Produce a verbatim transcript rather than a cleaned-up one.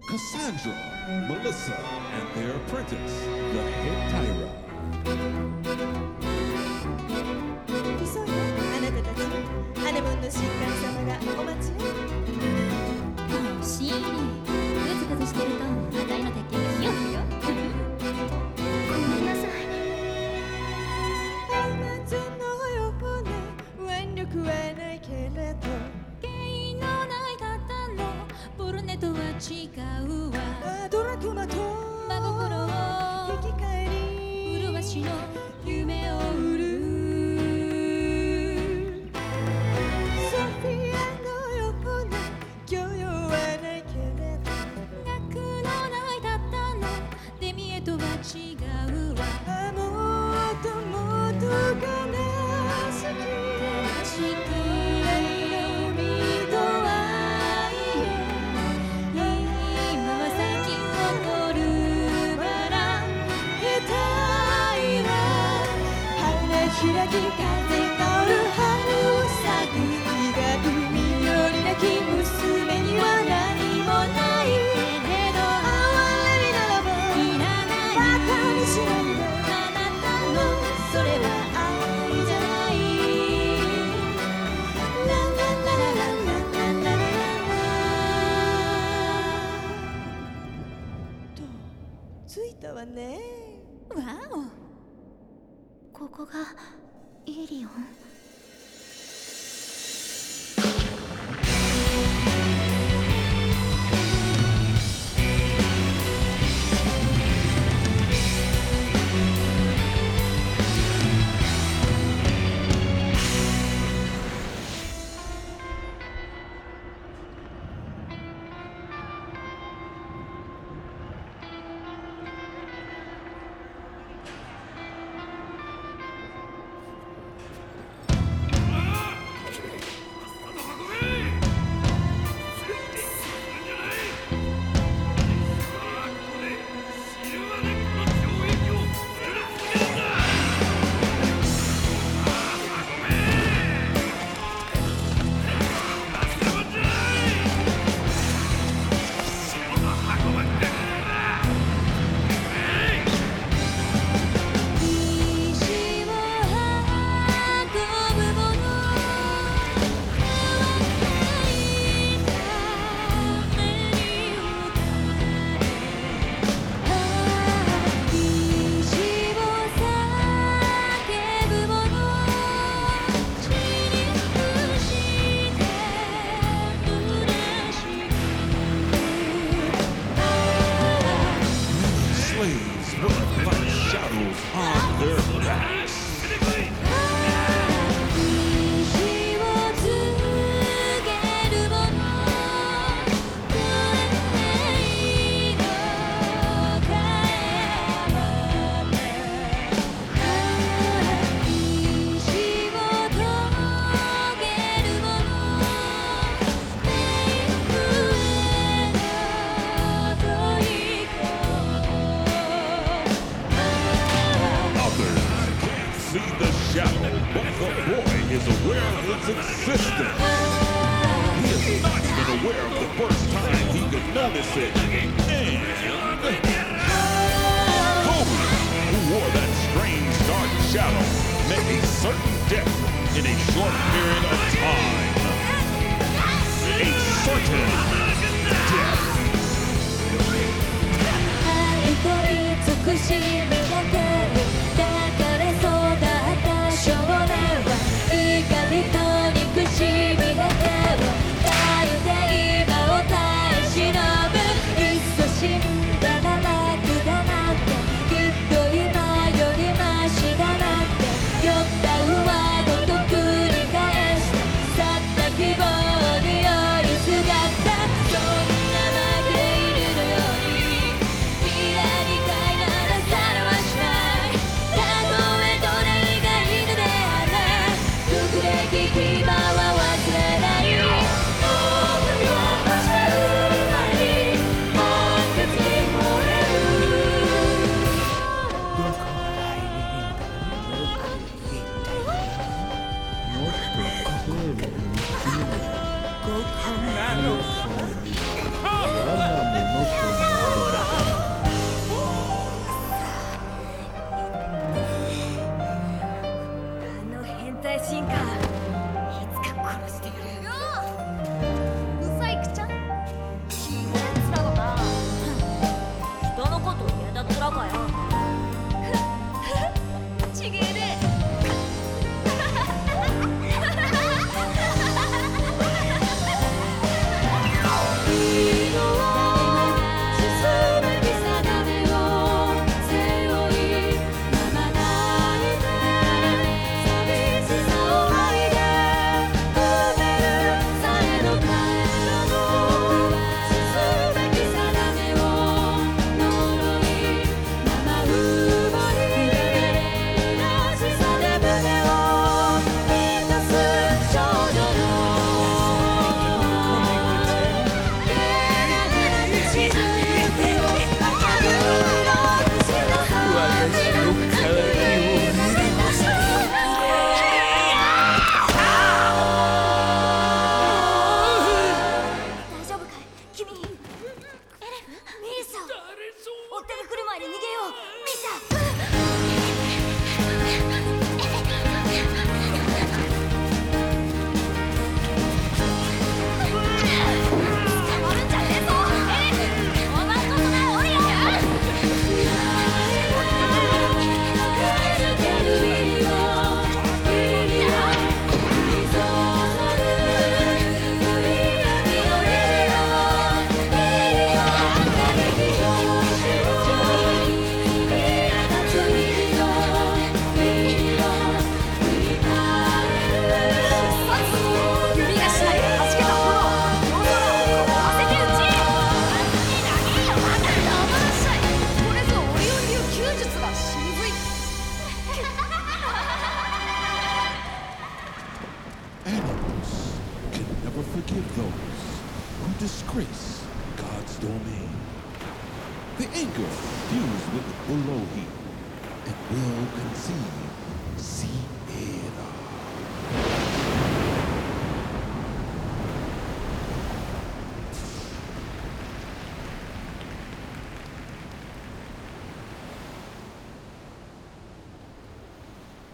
Cassandra, Melissa, and their apprentice, the head Tyra. 急いであなたたち、アネモンの神官様がお待ちよ。 もうシーリー、グズグズしてるとあたいの鉄拳が火を吹くよ。ごめんなさい。 花園のような腕力はないけれど、 原因のないたったのボルネとは違うわ。 あドラクマと真心を生き返り麗しの夢を売る。 ソフィアのような教養はないけれど、 学のないたったのデミエとは違うわ。 あもっともっと悲しきしき海と愛へ今は咲き誇るバラ。 下手は花開き風香る春を咲く日が海より泣き娘には何もないけど、哀れみならばいらないバカにしないで、 あなたのそれは愛じゃない。ラララララララララとついたわね。 ラ。わお、ここがイリオン。 Slaves with black shadows on their backs. 意地を告げるもの、これ以後帰らない。意地を遂げるもの、冥府への問いか。 Others can't see the shadow, but the boy is aware of its existence. He is not even aware of the first time he could notice it. And Kobe, who wore that strange dark shadow, met a certain death in a short period of time. A certain death. 愛と慈しみが出る抱かれそうだった少年は怒りと憎しみだけを抱いて今を耐え忍ぶ。 追っ手が来る前に逃げよう。ミサ捕まるんじゃねえぞエレク。お前こそがオリオン。 Animals can never forgive those who disgrace God's domain. The anger fused with below heat and will conceive seed